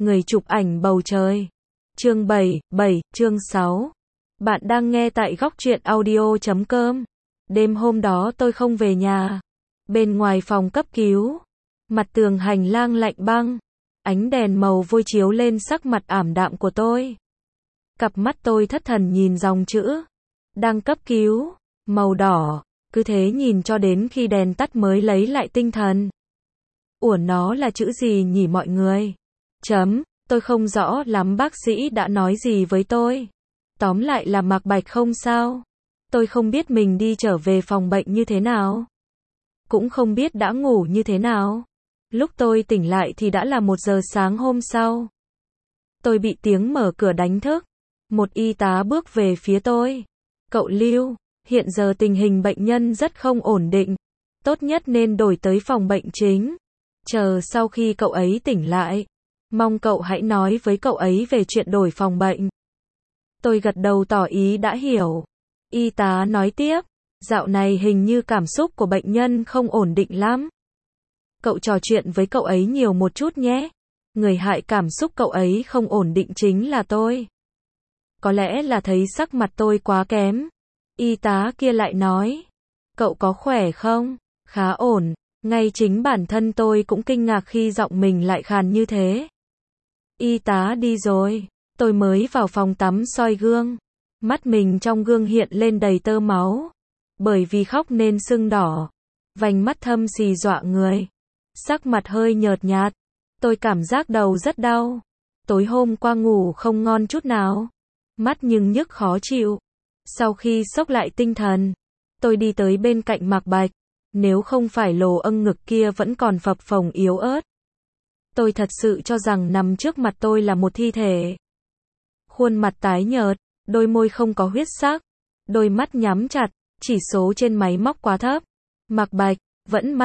Người chụp ảnh bầu trời. Chương 7, chương 6. Bạn đang nghe tại góc truyện audio.com. Đêm hôm đó tôi không về nhà. Bên ngoài phòng cấp cứu, mặt tường hành lang lạnh băng, ánh đèn màu vôi chiếu lên sắc mặt ảm đạm của tôi. Cặp mắt tôi thất thần nhìn dòng chữ đang cấp cứu, màu đỏ, cứ thế nhìn cho đến khi đèn tắt mới lấy lại tinh thần. Ủa, nó là chữ gì nhỉ mọi người? Tôi không rõ lắm bác sĩ đã nói gì với tôi. Tóm lại là Mạc Bạch không sao. Tôi không biết mình đi trở về phòng bệnh như thế nào. Cũng không biết đã ngủ như thế nào. Lúc tôi tỉnh lại thì đã là 1 giờ sáng hôm sau. Tôi bị tiếng mở cửa đánh thức. Một y tá bước về phía tôi. Cậu Lưu, hiện giờ tình hình bệnh nhân rất không ổn định. Tốt nhất nên đổi tới phòng bệnh chính. Chờ sau khi cậu ấy tỉnh lại, mong cậu hãy nói với cậu ấy về chuyện đổi phòng bệnh. Tôi gật đầu tỏ ý đã hiểu. Y tá nói tiếp, dạo này hình như cảm xúc của bệnh nhân không ổn định lắm. Cậu trò chuyện với cậu ấy nhiều một chút nhé. Người hại cảm xúc cậu ấy không ổn định chính là tôi. Có lẽ là thấy sắc mặt tôi quá kém. Y tá kia lại nói, cậu có khỏe không? Khá ổn. Ngay chính bản thân tôi cũng kinh ngạc khi giọng mình lại khàn như thế. Y tá đi rồi, tôi mới vào phòng tắm soi gương. Mắt mình trong gương hiện lên đầy tơ máu. Bởi vì khóc nên sưng đỏ. Vành mắt thâm xì dọa người. Sắc mặt hơi nhợt nhạt. Tôi cảm giác đầu rất đau. Tối hôm qua ngủ không ngon chút nào. Mắt nhưng nhức khó chịu. Sau khi xốc lại tinh thần, tôi đi tới bên cạnh Mạc Bạch. Nếu không phải lồ âng ngực kia vẫn còn phập phồng yếu ớt, tôi thật sự cho rằng nằm trước mặt tôi là một thi thể. Khuôn mặt tái nhợt, đôi môi không có huyết sắc, đôi mắt nhắm chặt, chỉ số trên máy móc quá thấp. Mạc Bạch, vẫn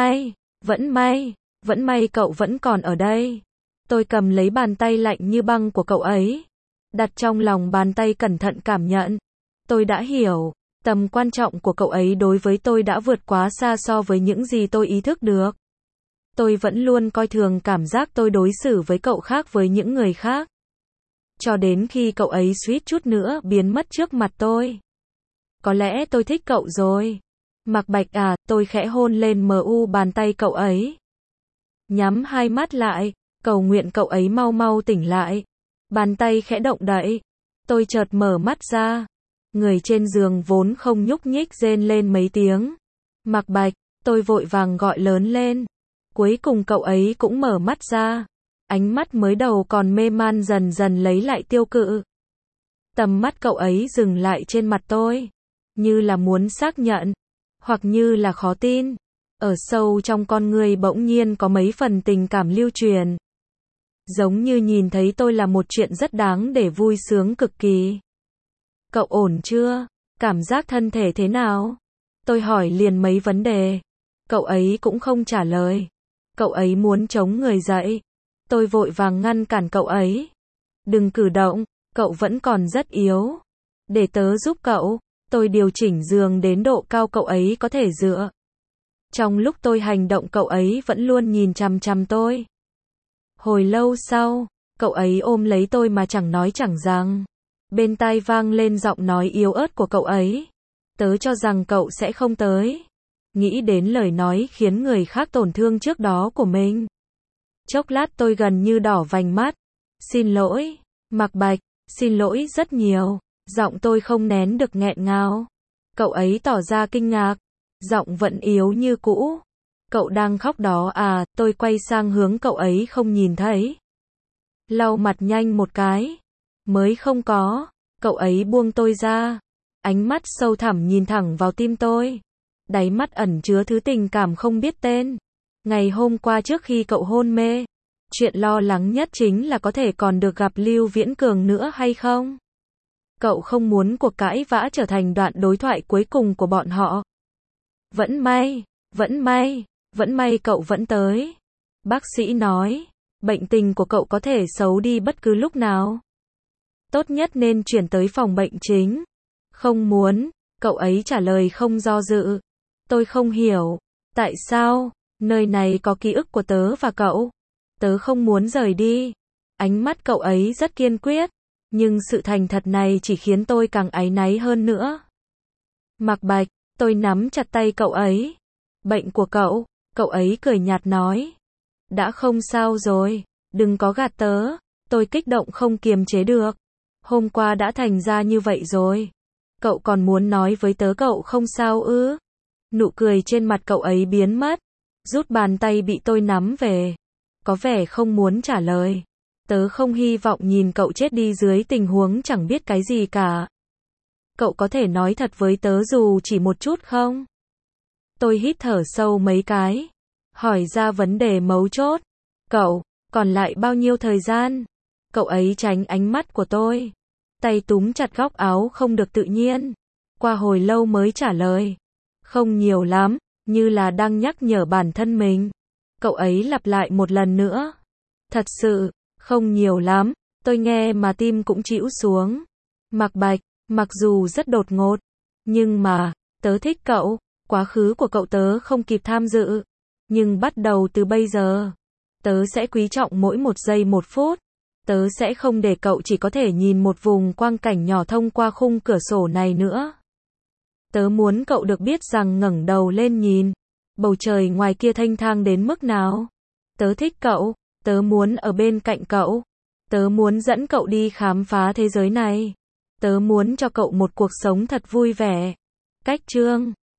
may cậu vẫn còn ở đây. Tôi cầm lấy bàn tay lạnh như băng của cậu ấy, đặt trong lòng bàn tay cẩn thận cảm nhận. Tôi đã hiểu. Tầm quan trọng của cậu ấy đối với tôi đã vượt quá xa so với những gì tôi ý thức được. Tôi vẫn luôn coi thường cảm giác tôi đối xử với cậu khác với những người khác. Cho đến khi cậu ấy suýt chút nữa biến mất trước mặt tôi. Có lẽ tôi thích cậu rồi. Mạc Bạch à, tôi khẽ hôn lên bàn tay cậu ấy. Nhắm hai mắt lại, cầu nguyện cậu ấy mau mau tỉnh lại. Bàn tay khẽ động đậy. Tôi chợt mở mắt ra. Người trên giường vốn không nhúc nhích rên lên mấy tiếng. Mạc Bạch, tôi vội vàng gọi lớn lên. Cuối cùng cậu ấy cũng mở mắt ra. Ánh mắt mới đầu còn mê man dần dần lấy lại tiêu cự. Tầm mắt cậu ấy dừng lại trên mặt tôi. Như là muốn xác nhận. Hoặc như là khó tin. Ở sâu trong con người bỗng nhiên có mấy phần tình cảm lưu truyền. Giống như nhìn thấy tôi là một chuyện rất đáng để vui sướng cực kỳ. Cậu ổn chưa? Cảm giác thân thể thế nào? Tôi hỏi liền mấy vấn đề. Cậu ấy cũng không trả lời. Cậu ấy muốn chống người dậy. Tôi vội vàng ngăn cản cậu ấy. Đừng cử động, cậu vẫn còn rất yếu. Để tớ giúp cậu. Tôi điều chỉnh giường đến độ cao cậu ấy có thể dựa. Trong lúc tôi hành động cậu ấy vẫn luôn nhìn chằm chằm tôi. Hồi lâu sau, cậu ấy ôm lấy tôi mà chẳng nói chẳng rằng. Bên tai vang lên giọng nói yếu ớt của cậu ấy. Tớ cho rằng cậu sẽ không tới. Nghĩ đến lời nói khiến người khác tổn thương trước đó của mình. Chốc lát tôi gần như đỏ vành mắt. Xin lỗi, Mạc Bạch, xin lỗi rất nhiều. Giọng tôi không nén được nghẹn ngào. Cậu ấy tỏ ra kinh ngạc. Giọng vẫn yếu như cũ. Cậu đang khóc đó à? Tôi quay sang hướng cậu ấy không nhìn thấy. Lau mặt nhanh một cái. Mới không có. Cậu ấy buông tôi ra. Ánh mắt sâu thẳm nhìn thẳng vào tim tôi. Đáy mắt ẩn chứa thứ tình cảm không biết tên. Ngày hôm qua trước khi cậu hôn mê, chuyện lo lắng nhất chính là có thể còn được gặp Lưu Viễn Cường nữa hay không. Cậu không muốn cuộc cãi vã trở thành đoạn đối thoại cuối cùng của bọn họ. Vẫn may cậu vẫn tới. Bác sĩ nói, bệnh tình của cậu có thể xấu đi bất cứ lúc nào. Tốt nhất nên chuyển tới phòng bệnh chính. Không muốn, cậu ấy trả lời không do dự. Tôi không hiểu, tại sao, nơi này có ký ức của tớ và cậu. Tớ không muốn rời đi. Ánh mắt cậu ấy rất kiên quyết, nhưng sự thành thật này chỉ khiến tôi càng áy náy hơn nữa. Mạc Bạch, tôi nắm chặt tay cậu ấy. Bệnh của cậu ấy cười nhạt nói. Đã không sao rồi, đừng có gạt tớ. Tôi kích động không kiềm chế được. Hôm qua đã thành ra như vậy rồi. Cậu còn muốn nói với tớ cậu không sao ư? Nụ cười trên mặt cậu ấy biến mất. Rút bàn tay bị tôi nắm về. Có vẻ không muốn trả lời. Tớ không hy vọng nhìn cậu chết đi dưới tình huống chẳng biết cái gì cả. Cậu có thể nói thật với tớ dù chỉ một chút không? Tôi hít thở sâu mấy cái. Hỏi ra vấn đề mấu chốt. Cậu, còn lại bao nhiêu thời gian? Cậu ấy tránh ánh mắt của tôi. Tay túm chặt góc áo không được tự nhiên. Qua hồi lâu mới trả lời. Không nhiều lắm, như là đang nhắc nhở bản thân mình. Cậu ấy lặp lại một lần nữa. Thật sự, không nhiều lắm. Tôi nghe mà tim cũng trĩu xuống. Mạc Bạch, mặc dù rất đột ngột, nhưng mà, tớ thích cậu. Quá khứ của cậu tớ không kịp tham dự. Nhưng bắt đầu từ bây giờ, tớ sẽ quý trọng mỗi một giây một phút. Tớ sẽ không để cậu chỉ có thể nhìn một vùng quang cảnh nhỏ thông qua khung cửa sổ này nữa. Tớ muốn cậu được biết rằng ngẩng đầu lên nhìn, bầu trời ngoài kia thênh thang đến mức nào. Tớ thích cậu, tớ muốn ở bên cạnh cậu. Tớ muốn dẫn cậu đi khám phá thế giới này. Tớ muốn cho cậu một cuộc sống thật vui vẻ. Cách chương